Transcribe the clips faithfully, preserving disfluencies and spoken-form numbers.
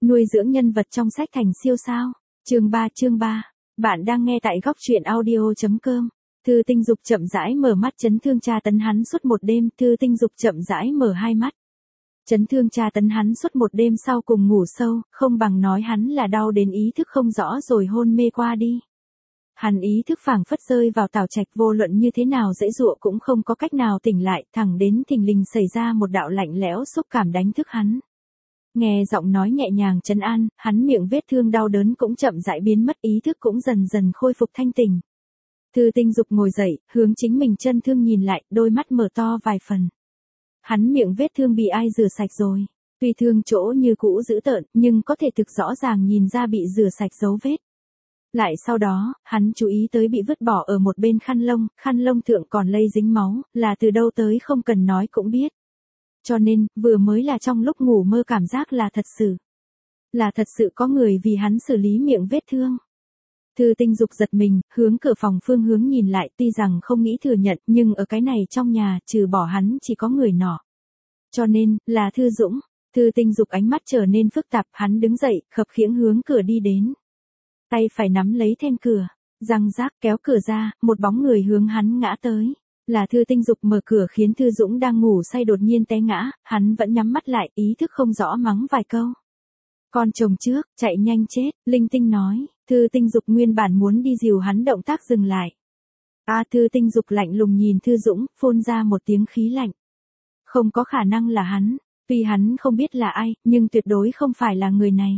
Nuôi dưỡng nhân vật trong sách thành siêu sao. Chương ba chương ba. Bạn đang nghe tại góc truyện audio chấm com. Thư Tinh Dục chậm rãi mở mắt. Chấn thương tra tấn hắn suốt một đêm. Thư Tinh Dục chậm rãi mở hai mắt. Chấn thương tra tấn hắn suốt một đêm sau cùng ngủ sâu, không bằng nói hắn là đau đến ý thức không rõ rồi hôn mê qua đi. Hắn ý thức phảng phất rơi vào tảo trạch, vô luận như thế nào dãy dụa cũng không có cách nào tỉnh lại, thẳng đến thình lình xảy ra một đạo lạnh lẽo xúc cảm đánh thức hắn. Nghe giọng nói nhẹ nhàng trấn an, hắn miệng vết thương đau đớn cũng chậm rãi biến mất, ý thức cũng dần dần khôi phục thanh tỉnh. Thư Tinh Dục ngồi dậy, hướng chính mình chân thương nhìn lại, đôi mắt mở to vài phần. Hắn miệng vết thương bị ai rửa sạch rồi. Tuy thương chỗ như cũ dữ tợn, nhưng có thể thực rõ ràng nhìn ra bị rửa sạch dấu vết. Lại sau đó, hắn chú ý tới bị vứt bỏ ở một bên khăn lông, khăn lông thượng còn lây dính máu, là từ đâu tới không cần nói cũng biết. Cho nên, vừa mới là trong lúc ngủ mơ cảm giác là thật sự. Là thật sự có người vì hắn xử lý miệng vết thương. Thư Tinh Dục giật mình, hướng cửa phòng phương hướng nhìn lại, tuy rằng không nghĩ thừa nhận, nhưng ở cái này trong nhà, trừ bỏ hắn chỉ có người nọ. Cho nên, là Thư Dũng. Thư Tinh Dục ánh mắt trở nên phức tạp, hắn đứng dậy, khập khiễng hướng cửa đi đến. Tay phải nắm lấy then cửa, răng rác kéo cửa ra, một bóng người hướng hắn ngã tới. Là Thư Tinh Dục mở cửa khiến Thư Dũng đang ngủ say đột nhiên té ngã, hắn vẫn nhắm mắt lại, ý thức không rõ mắng vài câu. Con chồng trước, chạy nhanh chết, linh tinh nói. Thư Tinh Dục nguyên bản muốn đi dìu hắn, động tác dừng lại. A à, Thư Tinh Dục lạnh lùng nhìn Thư Dũng, phun ra một tiếng khí lạnh. Không có khả năng là hắn, vì hắn không biết là ai, nhưng tuyệt đối không phải là người này.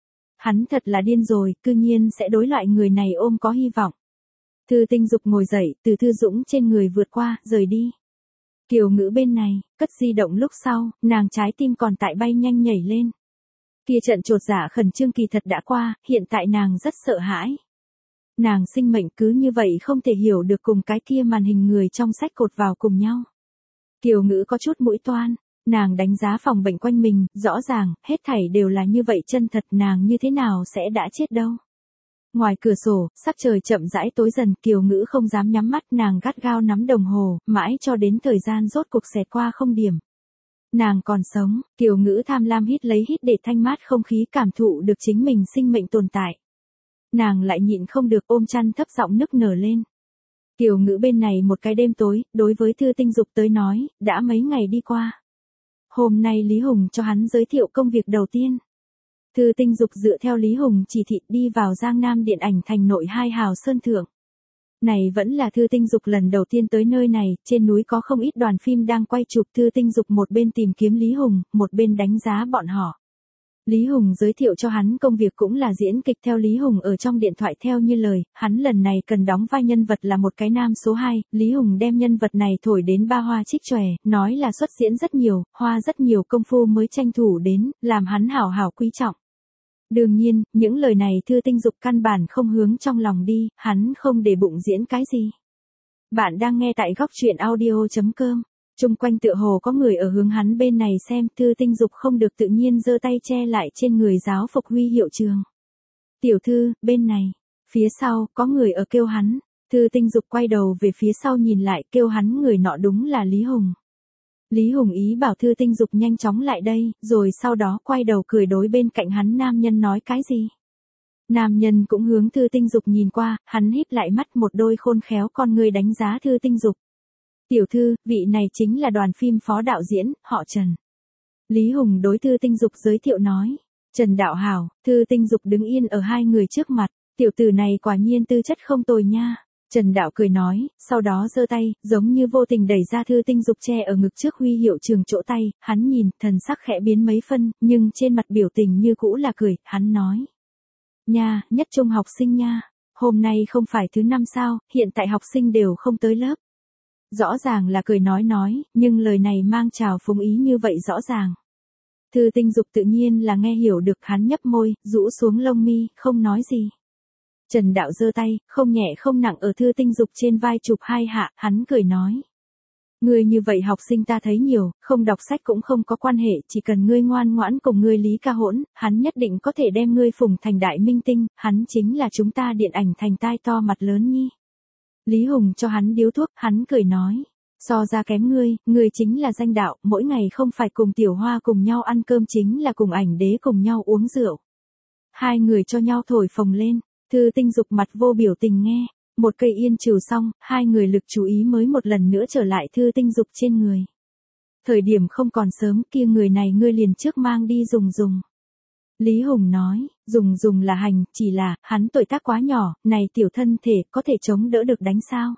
Hắn thật là điên rồi, cư nhiên sẽ đối loại người này ôm có hy vọng. Thư Tinh Dục ngồi dậy, từ Thư Dũng trên người vượt qua, rời đi. Kiều Ngữ bên này, cất di động lúc sau, nàng trái tim còn tại bay nhanh nhảy lên. Kia trận chột dạ khẩn trương kỳ thật đã qua, hiện tại nàng rất sợ hãi. Nàng sinh mệnh cứ như vậy không thể hiểu được cùng cái kia màn hình người trong sách cột vào cùng nhau. Kiều Ngữ có chút mũi toan, nàng đánh giá phòng bệnh quanh mình, rõ ràng, hết thảy đều là như vậy chân thật, nàng như thế nào sẽ đã chết đâu. Ngoài cửa sổ, sắc trời chậm rãi tối dần, Kiều Ngữ không dám nhắm mắt, nàng gắt gao nắm đồng hồ, mãi cho đến thời gian rốt cuộc xẹt qua không điểm. Nàng còn sống, Kiều Ngữ tham lam hít lấy hít để thanh mát không khí, cảm thụ được chính mình sinh mệnh tồn tại. Nàng lại nhịn không được ôm chăn thấp giọng nức nở lên. Kiều Ngữ bên này một cái đêm tối, đối với Thư Tinh Dục tới nói, đã mấy ngày đi qua. Hôm nay Lý Hùng cho hắn giới thiệu công việc đầu tiên. Thư Tinh Dục dựa theo Lý Hùng chỉ thị đi vào Giang Nam điện ảnh thành nội hai hào sơn thượng. Này vẫn là Thư Tinh Dục lần đầu tiên tới nơi này, trên núi có không ít đoàn phim đang quay chụp. Thư Tinh Dục một bên tìm kiếm Lý Hùng, một bên đánh giá bọn họ. Lý Hùng giới thiệu cho hắn công việc cũng là diễn kịch, theo Lý Hùng ở trong điện thoại theo như lời, hắn lần này cần đóng vai nhân vật là một cái nam số hai, Lý Hùng đem nhân vật này thổi đến ba hoa trích chòe, nói là xuất diễn rất nhiều, hoa rất nhiều công phu mới tranh thủ đến, làm hắn hảo hảo quý trọng. Đương nhiên, những lời này Thư Tinh Dục căn bản không hướng trong lòng đi, hắn không để bụng diễn cái gì. Bạn đang nghe tại góc truyện audio chấm com. Trung quanh tựa hồ có người ở hướng hắn bên này xem, Thư Tinh Dục không được tự nhiên giơ tay che lại trên người giáo phục huy hiệu trường. Tiểu thư, bên này. Phía sau, có người ở kêu hắn. Thư Tinh Dục quay đầu về phía sau nhìn lại, kêu hắn người nọ đúng là Lý Hùng. Lý Hùng ý bảo Thư Tinh Dục nhanh chóng lại đây, rồi sau đó quay đầu cười đối bên cạnh hắn nam nhân nói cái gì. Nam nhân cũng hướng Thư Tinh Dục nhìn qua, hắn híp lại mắt, một đôi khôn khéo con người đánh giá Thư Tinh Dục. Tiểu thư, vị này chính là đoàn phim phó đạo diễn, họ Trần. Lý Hùng đối Thư Tinh Dục giới thiệu nói. Trần đạo hảo. Thư Tinh Dục đứng yên ở hai người trước mặt, tiểu tử này quả nhiên tư chất không tồi nha. Trần đạo cười nói, sau đó giơ tay, giống như vô tình đẩy ra Thư Tinh Dục che ở ngực trước huy hiệu trường chỗ tay, hắn nhìn, thần sắc khẽ biến mấy phân, nhưng trên mặt biểu tình như cũ là cười, hắn nói. Nha, nhất trung học sinh nha, hôm nay không phải thứ năm sao, hiện tại học sinh đều không tới lớp. Rõ ràng là cười nói nói, nhưng lời này mang trào phúng ý như vậy rõ ràng. Thư Tinh Dục tự nhiên là nghe hiểu được, hắn nhấp môi, rũ xuống lông mi, không nói gì. Trần đạo giơ tay, không nhẹ không nặng ở Thư Tinh Dục trên vai chụp hai hạ, hắn cười nói. Ngươi như vậy học sinh ta thấy nhiều, không đọc sách cũng không có quan hệ, chỉ cần ngươi ngoan ngoãn cùng ngươi Lý ca hỗn, hắn nhất định có thể đem ngươi phủng thành đại minh tinh, hắn chính là chúng ta điện ảnh thành tai to mặt lớn nhi. Lý Hùng cho hắn điếu thuốc, hắn cười nói. So ra kém ngươi, ngươi chính là danh đạo, mỗi ngày không phải cùng Tiểu Hoa cùng nhau ăn cơm chính là cùng ảnh đế cùng nhau uống rượu. Hai người cho nhau thổi phồng lên, Thư Tinh Dục mặt vô biểu tình nghe, một cây yên trừ xong, hai người lực chú ý mới một lần nữa trở lại Thư Tinh Dục trên người. Thời điểm không còn sớm, kia người này ngươi liền trước mang đi dùng dùng. Lý Hùng nói, dùng dùng là hành, chỉ là, hắn tuổi tác quá nhỏ, này tiểu thân thể có thể chống đỡ được đánh sao.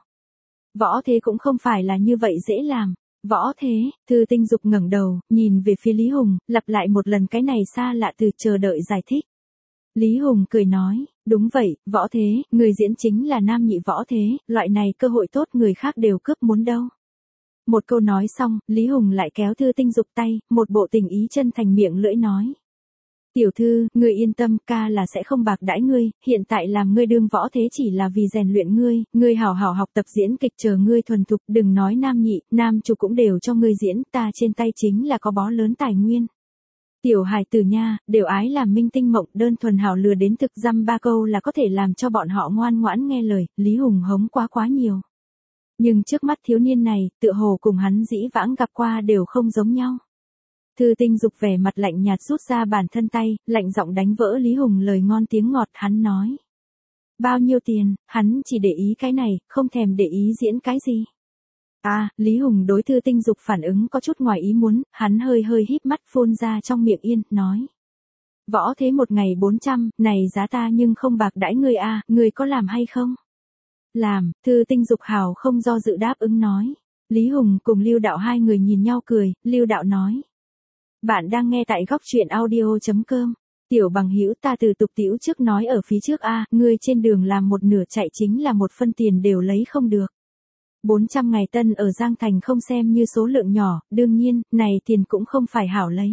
Võ Thế cũng không phải là như vậy dễ làm. Võ Thế, Thư Tinh Dục ngẩng đầu, nhìn về phía Lý Hùng, lặp lại một lần cái này xa lạ từ chờ đợi giải thích. Lý Hùng cười nói, đúng vậy, Võ Thế, người diễn chính là nam nhị Võ Thế, loại này cơ hội tốt người khác đều cướp muốn đâu. Một câu nói xong, Lý Hùng lại kéo Thư Tinh Dục tay, một bộ tình ý chân thành miệng lưỡi nói. Tiểu thư, ngươi yên tâm, ca là sẽ không bạc đãi ngươi, hiện tại làm ngươi đương Võ Thế chỉ là vì rèn luyện ngươi, ngươi hảo hảo học tập diễn kịch chờ ngươi thuần thục, đừng nói nam nhị, nam chủ cũng đều cho ngươi diễn, ta trên tay chính là có bó lớn tài nguyên. Tiểu hài tử nha, đều ái làm minh tinh mộng, đơn thuần hảo lừa đến thực dăm ba câu là có thể làm cho bọn họ ngoan ngoãn nghe lời, Lý Hùng hống quá quá nhiều. Nhưng trước mắt thiếu niên này, tựa hồ cùng hắn dĩ vãng gặp qua đều không giống nhau. Thư Tinh Dục vẻ mặt lạnh nhạt rút ra bản thân tay, lạnh giọng đánh vỡ Lý Hùng lời ngon tiếng ngọt, hắn nói. Bao nhiêu tiền, hắn chỉ để ý cái này, không thèm để ý diễn cái gì. À, Lý Hùng đối Thư Tinh Dục phản ứng có chút ngoài ý muốn, hắn hơi hơi híp mắt phun ra trong miệng yên, nói. Võ Thế một ngày bốn trăm, này giá ta nhưng không bạc đãi ngươi à, ngươi có làm hay không? Làm, Thư Tinh Dục hào không do dự đáp ứng nói. Lý Hùng cùng Lưu Đạo hai người nhìn nhau cười, Lưu Đạo nói. Bạn đang nghe tại góc truyện audio chấm com. Tiểu bằng hữu ta từ tục tiểu trước nói ở phía trước a, ngươi trên đường làm một nửa chạy chính là một phân tiền đều lấy không được. bốn trăm ngày tân ở Giang Thành không xem như số lượng nhỏ, đương nhiên, này tiền cũng không phải hảo lấy.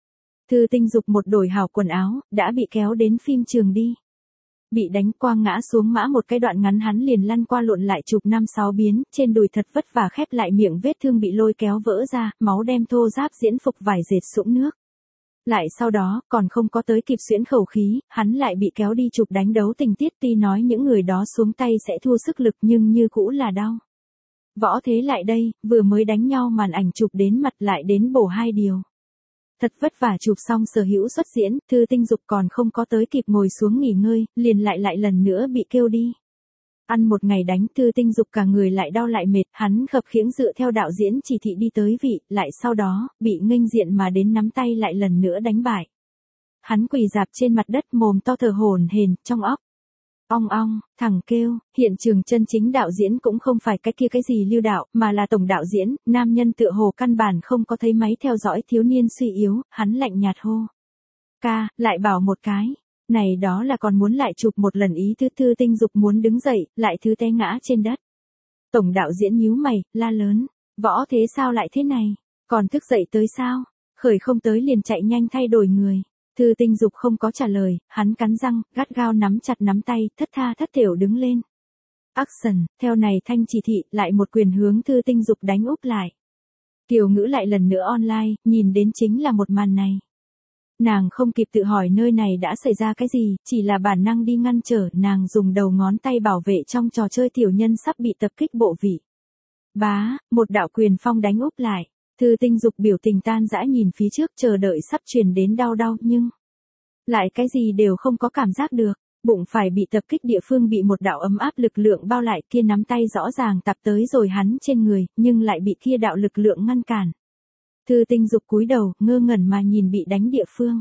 Thư Tinh Dục một đổi hảo quần áo, đã bị kéo đến phim trường đi. Bị đánh quang ngã xuống mã một cái đoạn ngắn hắn liền lăn qua lộn lại chụp năm sáu biến, trên đùi thật vất vả khép lại miệng vết thương bị lôi kéo vỡ ra, máu đem thô ráp diễn phục vải dệt sũng nước. Lại sau đó, còn không có tới kịp xuyễn khẩu khí, hắn lại bị kéo đi chụp đánh đấu tình tiết, tuy nói những người đó xuống tay sẽ thua sức lực nhưng như cũ là đau. Võ Thế lại đây, vừa mới đánh nhau màn ảnh chụp đến mặt lại đến bổ hai điều. Thật vất vả chụp xong sở hữu xuất diễn, Thư Tinh Dục còn không có tới kịp ngồi xuống nghỉ ngơi, liền lại lại lần nữa bị kêu đi. Ăn một ngày đánh, Thư Tinh Dục cả người lại đau lại mệt, hắn khập khiễng dựa theo đạo diễn chỉ thị đi tới vị, lại sau đó, bị nghênh diện mà đến nắm tay lại lần nữa đánh bại. Hắn quỳ dạp trên mặt đất mồm to thở hổn hển, trong óc. Ong ong, thẳng kêu, hiện trường chân chính đạo diễn cũng không phải cái kia cái gì Lưu Đạo, mà là tổng đạo diễn, nam nhân tựa hồ căn bản không có thấy máy theo dõi thiếu niên suy yếu, hắn lạnh nhạt hô. Ca, lại bảo một cái, này đó là còn muốn lại chụp một lần ý thứ. Thư Tinh Dục muốn đứng dậy, lại thứ té ngã trên đất. Tổng đạo diễn nhíu mày, la lớn, Võ Thế sao lại thế này, còn thức dậy tới sao, khởi không tới liền chạy nhanh thay đổi người. Thư Tinh Dục không có trả lời, hắn cắn răng, gắt gao nắm chặt nắm tay, thất tha thất thểu đứng lên. Action, theo này thanh chỉ thị, lại một quyền hướng Thư Tinh Dục đánh úp lại. Kiều Ngữ lại lần nữa online, nhìn đến chính là một màn này. Nàng không kịp tự hỏi nơi này đã xảy ra cái gì, chỉ là bản năng đi ngăn trở, nàng dùng đầu ngón tay bảo vệ trong trò chơi tiểu nhân sắp bị tập kích bộ vị. Bá, một đạo quyền phong đánh úp lại. Thư Tinh Dục biểu tình tan dã nhìn phía trước chờ đợi sắp truyền đến đau đau nhưng lại cái gì đều không có cảm giác được, bụng phải bị tập kích địa phương bị một đạo ấm áp lực lượng bao lại, kia nắm tay rõ ràng tập tới rồi hắn trên người, nhưng lại bị kia đạo lực lượng ngăn cản. Thư Tinh Dục cúi đầu, ngơ ngẩn mà nhìn bị đánh địa phương.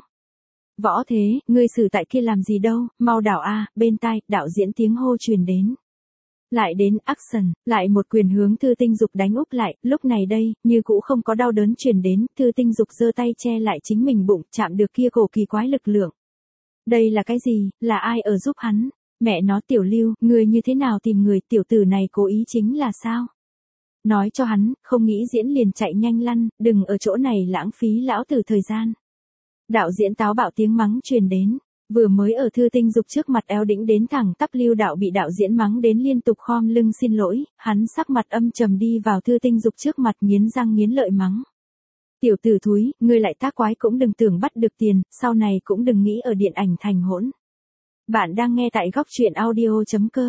Võ Thế, ngươi xử tại kia làm gì đâu, mau đảo a, bên tai, đạo diễn tiếng hô truyền đến. Lại đến action, lại một quyền hướng Thư Tinh Dục đánh úp lại, lúc này đây, như cũ không có đau đớn truyền đến, Thư Tinh Dục giơ tay che lại chính mình bụng, chạm được kia cổ kỳ quái lực lượng. Đây là cái gì, là ai ở giúp hắn? Mẹ nó Tiểu Lưu, người như thế nào tìm người, tiểu tử này cố ý chính là sao? Nói cho hắn, không nghĩ diễn liền chạy nhanh lăn, đừng ở chỗ này lãng phí lão tử thời gian. Đạo diễn táo bạo tiếng mắng truyền đến. Vừa mới ở Thư Tinh Dục trước mặt éo đĩnh đến thẳng tắp Lưu Đạo bị đạo diễn mắng đến liên tục khom lưng xin lỗi, hắn sắc mặt âm trầm đi vào Thư Tinh Dục trước mặt nghiến răng nghiến lợi mắng. Tiểu tử thúi, ngươi lại tác quái cũng đừng tưởng bắt được tiền, sau này cũng đừng nghĩ ở điện ảnh thành hỗn. Bạn đang nghe tại góc truyện audio chấm com.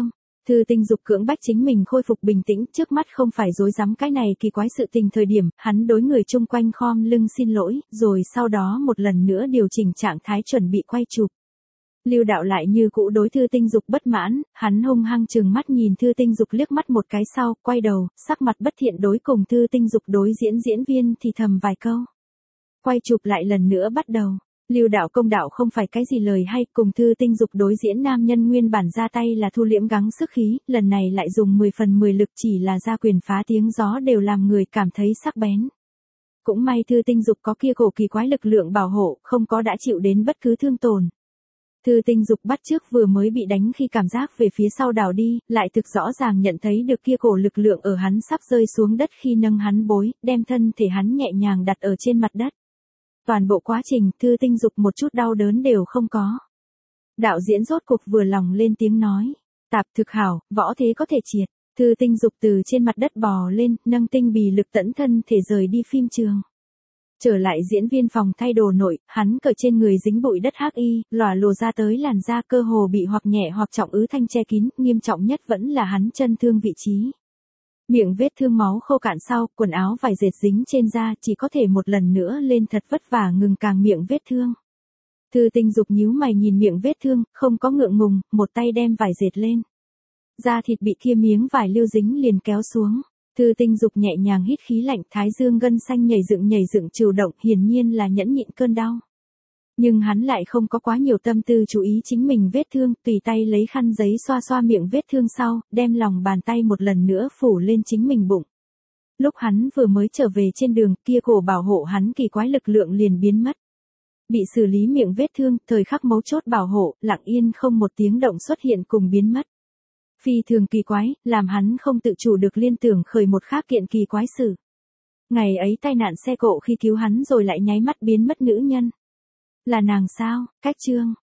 Thư Tinh Dục cưỡng bách chính mình khôi phục bình tĩnh, trước mắt không phải rối rắm cái này kỳ quái sự tình thời điểm, hắn đối người chung quanh khom lưng xin lỗi, rồi sau đó một lần nữa điều chỉnh trạng thái chuẩn bị quay chụp. Lưu Đạo lại như cũ đối Thư Tinh Dục bất mãn, hắn hung hăng trừng mắt nhìn Thư Tinh Dục liếc mắt một cái sau, quay đầu, sắc mặt bất thiện đối cùng Thư Tinh Dục đối diễn diễn viên thì thầm vài câu. Quay chụp lại lần nữa bắt đầu. Lưu Đạo công đạo không phải cái gì lời hay, cùng Thư Tinh Dục đối diễn nam nhân nguyên bản ra tay là thu liễm gắng sức khí, lần này lại dùng mười phần mười lực chỉ là ra quyền phá tiếng gió đều làm người cảm thấy sắc bén. Cũng may Thư Tinh Dục có kia cổ kỳ quái lực lượng bảo hộ, không có đã chịu đến bất cứ thương tổn. Thư Tinh Dục bắt chước vừa mới bị đánh khi cảm giác về phía sau đảo đi, lại thực rõ ràng nhận thấy được kia cổ lực lượng ở hắn sắp rơi xuống đất khi nâng hắn bối, đem thân thể hắn nhẹ nhàng đặt ở trên mặt đất. Toàn bộ quá trình, Thư Tinh Dục một chút đau đớn đều không có. Đạo diễn rốt cục vừa lòng lên tiếng nói. Tạp thực hảo, võ thế có thể triệt. Thư Tinh Dục từ trên mặt đất bò lên, nâng tinh bì lực tẫn thân thể rời đi phim trường. Trở lại diễn viên phòng thay đồ nội, hắn cởi trên người dính bụi đất hắc y, lòa lồ ra tới làn da cơ hồ bị hoặc nhẹ hoặc trọng ứ thanh che kín, nghiêm trọng nhất vẫn là hắn chân thương vị trí. Miệng vết thương máu khô cạn sau, quần áo vải dệt dính trên da, chỉ có thể một lần nữa lên thật vất vả ngừng càng miệng vết thương. Thư Tinh Dục nhíu mày nhìn miệng vết thương, không có ngượng ngùng, một tay đem vải dệt lên. Da thịt bị kia miếng vải lưu dính liền kéo xuống. Thư Tinh Dục nhẹ nhàng hít khí lạnh, thái dương gân xanh nhảy dựng nhảy dựng trừu động, hiển nhiên là nhẫn nhịn cơn đau. Nhưng hắn lại không có quá nhiều tâm tư chú ý chính mình vết thương, tùy tay lấy khăn giấy xoa xoa miệng vết thương sau, đem lòng bàn tay một lần nữa phủ lên chính mình bụng. Lúc hắn vừa mới trở về trên đường, kia cổ bảo hộ hắn kỳ quái lực lượng liền biến mất. Bị xử lý miệng vết thương, thời khắc mấu chốt bảo hộ, lặng yên không một tiếng động xuất hiện cùng biến mất. Phi thường kỳ quái, làm hắn không tự chủ được liên tưởng khởi một khác kiện kỳ quái sự. Ngày ấy tai nạn xe cộ khi cứu hắn rồi lại nháy mắt biến mất nữ nhân. Là nàng sao? Cách chương.